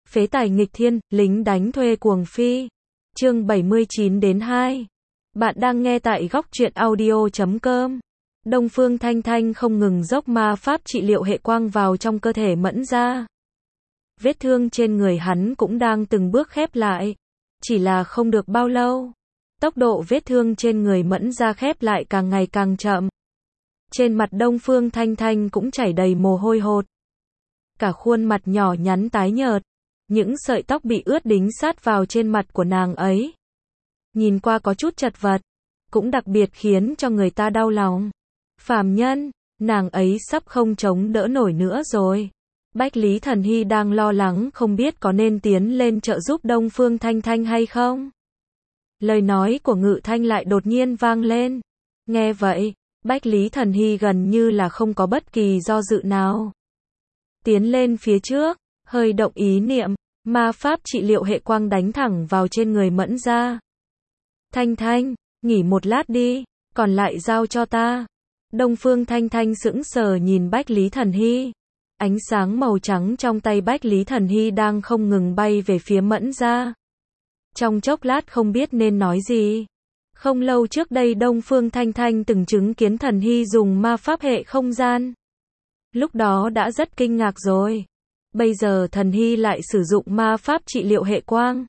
Phế tài nghịch thiên, lính đánh thuê cuồng phi. Chương 79-2. Bạn đang nghe tại góc truyện audio.com. Đông Phương Thanh Thanh không ngừng dốc ma pháp trị liệu hệ quang vào trong cơ thể Mẫn Gia. Vết thương trên người hắn cũng đang từng bước khép lại. Chỉ là không được bao lâu. Tốc độ vết thương trên người Mẫn Gia khép lại càng ngày càng chậm. Trên mặt Đông Phương Thanh Thanh cũng chảy đầy mồ hôi hột. Cả khuôn mặt nhỏ nhắn tái nhợt. Những sợi tóc bị ướt đính sát vào trên mặt của nàng ấy. Nhìn qua có chút chật vật. Cũng đặc biệt khiến cho người ta đau lòng. Phàm nhân, nàng ấy sắp không chống đỡ nổi nữa rồi. Bách Lý Thần Hy đang lo lắng không biết có nên tiến lên trợ giúp Đông Phương Thanh Thanh hay không. Lời nói của Ngự Thanh lại đột nhiên vang lên. Nghe vậy, Bách Lý Thần Hy gần như là không có bất kỳ do dự nào. Tiến lên phía trước, hơi động ý niệm, ma pháp trị liệu hệ quang đánh thẳng vào trên người Mẫn Gia. Thanh Thanh, nghỉ một lát đi, còn lại giao cho ta. Đông Phương Thanh Thanh sững sờ nhìn Bách Lý Thần Hy. Ánh sáng màu trắng trong tay Bách Lý Thần Hy đang không ngừng bay về phía Mẫn Gia. Trong chốc lát không biết nên nói gì. Không lâu trước đây Đông Phương Thanh Thanh từng chứng kiến Thần Hy dùng ma pháp hệ không gian. Lúc đó đã rất kinh ngạc rồi. Bây giờ Thần Hy lại sử dụng ma pháp trị liệu hệ quang.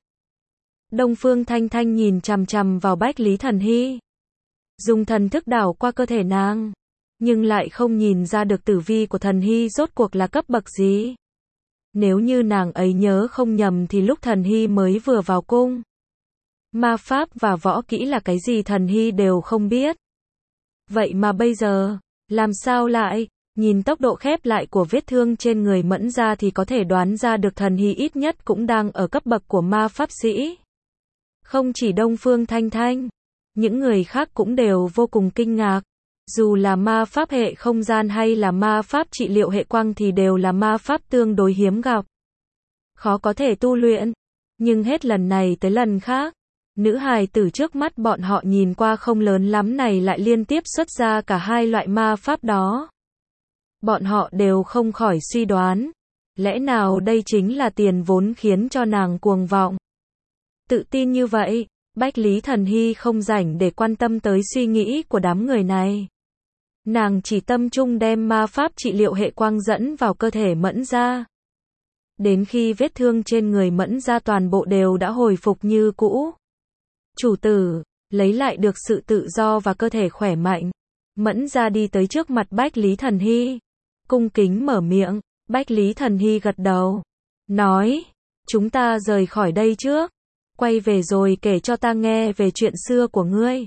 Đông Phương Thanh Thanh nhìn chằm chằm vào Bách Lý Thần Hy. Dùng thần thức đảo qua cơ thể nàng. Nhưng lại không nhìn ra được tử vi của Thần Hy rốt cuộc là cấp bậc gì. Nếu như nàng ấy nhớ không nhầm thì lúc Thần Hy mới vừa vào cung. Ma pháp và võ kỹ là cái gì Thần Hy đều không biết. Vậy mà bây giờ, làm sao lại, nhìn tốc độ khép lại của vết thương trên người Mẫn Gia thì có thể đoán ra được Thần Hy ít nhất cũng đang ở cấp bậc của ma pháp sĩ. Không chỉ Đông Phương Thanh Thanh, những người khác cũng đều vô cùng kinh ngạc. Dù là ma pháp hệ không gian hay là ma pháp trị liệu hệ quang thì đều là ma pháp tương đối hiếm gặp. Khó có thể tu luyện, nhưng hết lần này tới lần khác. Nữ hài tử trước mắt bọn họ nhìn qua không lớn lắm này lại liên tiếp xuất ra cả hai loại ma pháp đó. Bọn họ đều không khỏi suy đoán. Lẽ nào đây chính là tiền vốn khiến cho nàng cuồng vọng. Tự tin như vậy, Bách Lý Thần Hy không rảnh để quan tâm tới suy nghĩ của đám người này. Nàng chỉ tâm trung đem ma pháp trị liệu hệ quang dẫn vào cơ thể Mẫn Gia. Đến khi vết thương trên người Mẫn Gia toàn bộ đều đã hồi phục như cũ. Chủ tử, lấy lại được sự tự do và cơ thể khỏe mạnh. Mẫn Gia đi tới trước mặt Bách Lý Thần Hy. Cung kính mở miệng, Bách Lý Thần Hy gật đầu. Nói, chúng ta rời khỏi đây trước. Quay về rồi kể cho ta nghe về chuyện xưa của ngươi.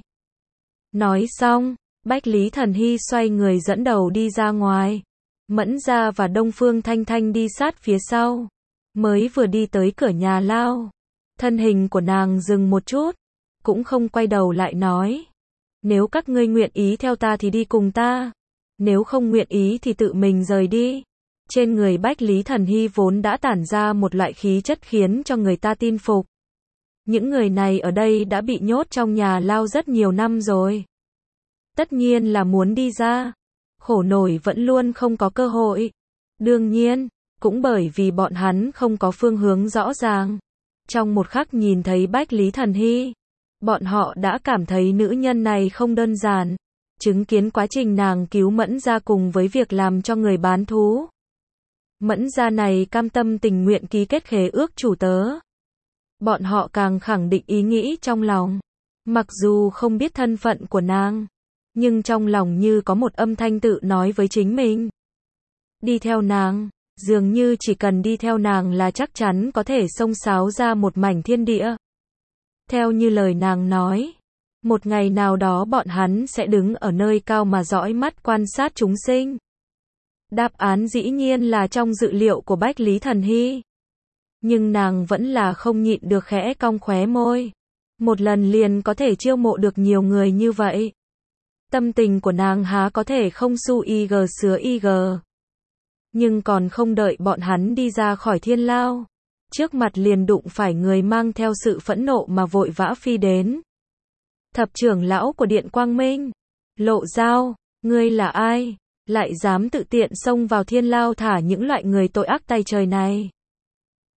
Nói xong, Bách Lý Thần Hy xoay người dẫn đầu đi ra ngoài. Mẫn Gia và Đông Phương Thanh Thanh đi sát phía sau. Mới vừa đi tới cửa nhà lao. Thân hình của nàng dừng một chút. Cũng không quay đầu lại nói. Nếu các ngươi nguyện ý theo ta thì đi cùng ta. Nếu không nguyện ý thì tự mình rời đi. Trên người Bách Lý Thần Hy vốn đã tản ra một loại khí chất khiến cho người ta tin phục. Những người này ở đây đã bị nhốt trong nhà lao rất nhiều năm rồi. Tất nhiên là muốn đi ra. Khổ nổi vẫn luôn không có cơ hội. Đương nhiên, cũng bởi vì bọn hắn không có phương hướng rõ ràng. Trong một khắc nhìn thấy Bách Lý Thần Hy, bọn họ đã cảm thấy nữ nhân này không đơn giản. Chứng kiến quá trình nàng cứu Mẫn Gia cùng với việc làm cho người bán thú. Mẫn Gia này cam tâm tình nguyện ký kết khế ước chủ tớ. Bọn họ càng khẳng định ý nghĩ trong lòng. Mặc dù không biết thân phận của nàng, nhưng trong lòng như có một âm thanh tự nói với chính mình. Đi theo nàng, dường như chỉ cần đi theo nàng là chắc chắn có thể xông xáo ra một mảnh thiên địa. Theo như lời nàng nói, một ngày nào đó bọn hắn sẽ đứng ở nơi cao mà dõi mắt quan sát chúng sinh. Đáp án dĩ nhiên là trong dự liệu của Bách Lý Thần Hy. Nhưng nàng vẫn là không nhịn được khẽ cong khóe môi. Một lần liền có thể chiêu mộ được nhiều người như vậy. Tâm tình của nàng há có thể không su ig sứa ig. Nhưng còn không đợi bọn hắn đi ra khỏi thiên lao. Trước mặt liền đụng phải người mang theo sự phẫn nộ mà vội vã phi đến. Thập trưởng lão của Điện Quang Minh. Lộ Giao, ngươi là ai? Lại dám tự tiện xông vào thiên lao thả những loại người tội ác tay trời này.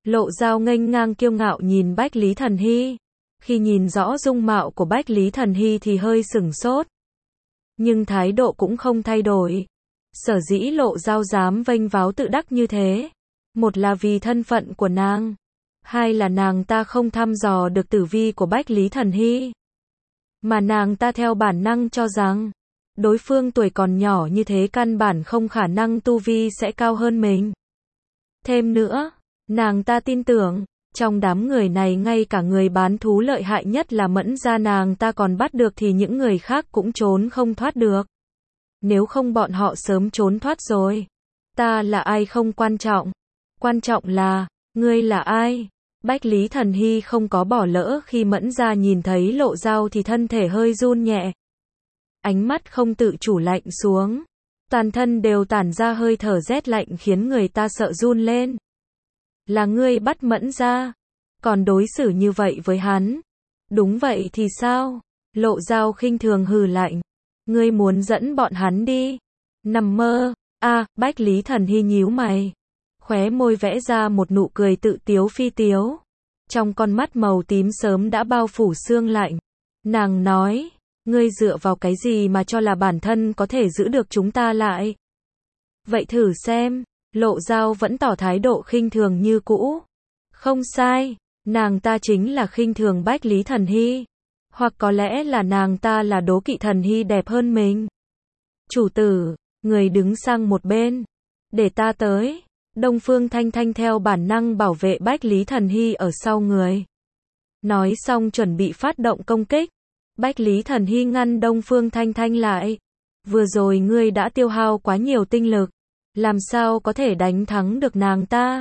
Lộ Dao nghênh ngang kiêu ngạo nhìn Bách Lý Thần Hy. Khi nhìn rõ dung mạo của Bách Lý Thần Hy thì hơi sửng sốt. Nhưng thái độ cũng không thay đổi. Sở dĩ Lộ Dao dám vênh váo tự đắc như thế. Một là vì thân phận của nàng. Hai là nàng ta không thăm dò được tử vi của Bách Lý Thần Hy. Mà nàng ta theo bản năng cho rằng, đối phương tuổi còn nhỏ như thế căn bản không khả năng tu vi sẽ cao hơn mình. Thêm nữa, nàng ta tin tưởng, trong đám người này ngay cả người bán thú lợi hại nhất là Mẫn gia nàng ta còn bắt được thì những người khác cũng trốn không thoát được. Nếu không bọn họ sớm trốn thoát rồi. Ta là ai không quan trọng. Quan trọng là, ngươi là ai? Bách Lý Thần Hy không có bỏ lỡ khi Mẫn gia nhìn thấy Lộ Dao thì thân thể hơi run nhẹ. Ánh mắt không tự chủ lạnh xuống. Toàn thân đều tản ra hơi thở rét lạnh khiến người ta sợ run lên. Là ngươi bắt Mẫn gia, còn đối xử như vậy với hắn. Đúng vậy thì sao? Lộ Dao khinh thường hừ lạnh. Ngươi muốn dẫn bọn hắn đi. Nằm mơ. Bách Lý Thần Hy nhíu mày. Khóe môi vẽ ra một nụ cười tự tiếu phi tiếu. Trong con mắt màu tím sớm đã bao phủ sương lạnh. Nàng nói, ngươi dựa vào cái gì mà cho là bản thân có thể giữ được chúng ta lại? Vậy thử xem. Lộ Dao vẫn tỏ thái độ khinh thường như cũ. Không sai, nàng ta chính là khinh thường Bách Lý Thần Hy. Hoặc có lẽ là nàng ta là đố kỵ Thần Hy đẹp hơn mình. Chủ tử, người đứng sang một bên. Để ta tới. Đông Phương Thanh Thanh theo bản năng bảo vệ Bách Lý Thần Hy ở sau người. Nói xong chuẩn bị phát động công kích. Bách Lý Thần Hy ngăn Đông Phương Thanh Thanh lại. Vừa rồi ngươi đã tiêu hao quá nhiều tinh lực. Làm sao có thể đánh thắng được nàng ta?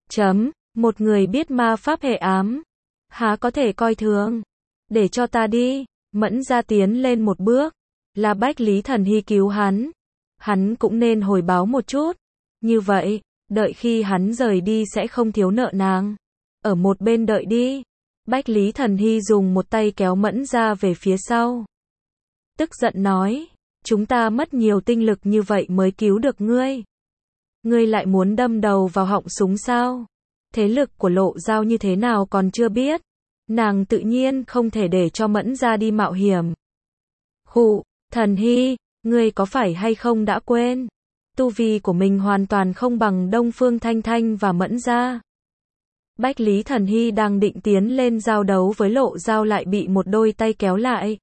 Một người biết ma pháp hệ ám. Há có thể coi thường. Để cho ta đi. Mẫn gia tiến lên một bước. Là Bách Lý Thần Hy cứu hắn. Hắn cũng nên hồi báo một chút. Như vậy, đợi khi hắn rời đi sẽ không thiếu nợ nàng. Ở một bên đợi đi. Bách Lý Thần Hy dùng một tay kéo Mẫn gia về phía sau. Tức giận nói. Chúng ta mất nhiều tinh lực như vậy mới cứu được ngươi. Ngươi lại muốn đâm đầu vào họng súng sao? Thế lực của Lộ Dao như thế nào còn chưa biết. Nàng tự nhiên không thể để cho Mẫn gia đi mạo hiểm. Khụ, Thần Hy, ngươi có phải hay không đã quên? Tu vi của mình hoàn toàn không bằng Đông Phương Thanh Thanh và Mẫn gia. Bách Lý Thần Hy đang định tiến lên giao đấu với Lộ Dao lại bị một đôi tay kéo lại.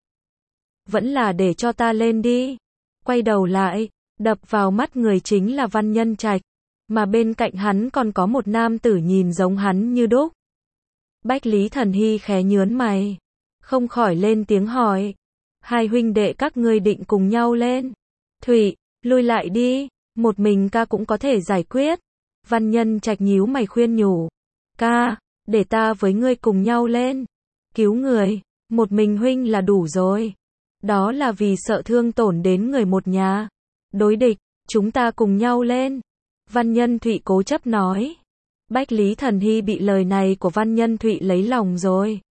Vẫn là để cho ta lên đi. Quay đầu lại, đập vào mắt người chính là Văn Nhân Trạch. Mà bên cạnh hắn còn có một nam tử nhìn giống hắn như đúc. Bách Lý Thần Hy khẽ nhớn mày. Không khỏi lên tiếng hỏi. Hai huynh đệ các ngươi định cùng nhau lên. Thủy, lui lại đi. Một mình ca cũng có thể giải quyết. Văn Nhân Trạch nhíu mày khuyên nhủ. Ca, để ta với ngươi cùng nhau lên. Cứu người, một mình huynh là đủ rồi. Đó là vì sợ thương tổn đến người một nhà. Đối địch, chúng ta cùng nhau lên. Văn Nhân Thụy cố chấp nói. Bách Lý Thần Hy bị lời này của Văn Nhân Thụy lấy lòng rồi.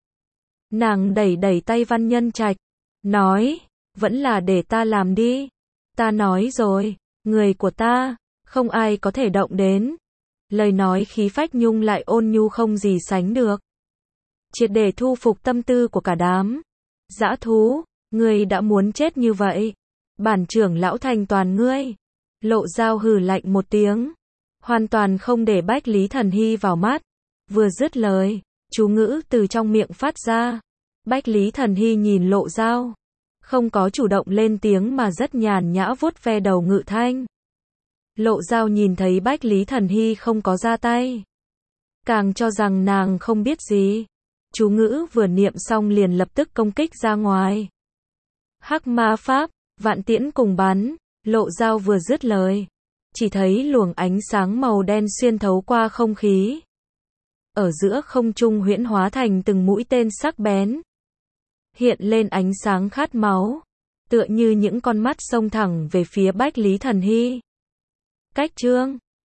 Nàng đẩy đẩy tay Văn Nhân Trạch. Nói, vẫn là để ta làm đi. Ta nói rồi, người của ta, không ai có thể động đến. Lời nói khí phách nhung lại ôn nhu không gì sánh được. Triệt để thu phục tâm tư của cả đám. Dã thú, ngươi đã muốn chết như vậy. Bản trưởng lão thành toàn ngươi. Lộ Dao hừ lạnh một tiếng. Hoàn toàn không để Bách Lý Thần Hy vào mắt. Vừa dứt lời, chú ngữ từ trong miệng phát ra. Bách Lý Thần Hy nhìn Lộ Dao. Không có chủ động lên tiếng mà rất nhàn nhã vuốt ve đầu Ngự Thanh. Lộ Dao nhìn thấy Bách Lý Thần Hy không có ra tay. Càng cho rằng nàng không biết gì. Chú ngữ vừa niệm xong liền lập tức công kích ra ngoài. Hắc ma pháp, vạn tiễn cùng bắn. Lộ Dao vừa dứt lời. Chỉ thấy luồng ánh sáng màu đen xuyên thấu qua không khí. Ở giữa không trung huyễn hóa thành từng mũi tên sắc bén. Hiện lên ánh sáng khát máu. Tựa như những con mắt xông thẳng về phía Bách Lý Thần Hy. Cách chương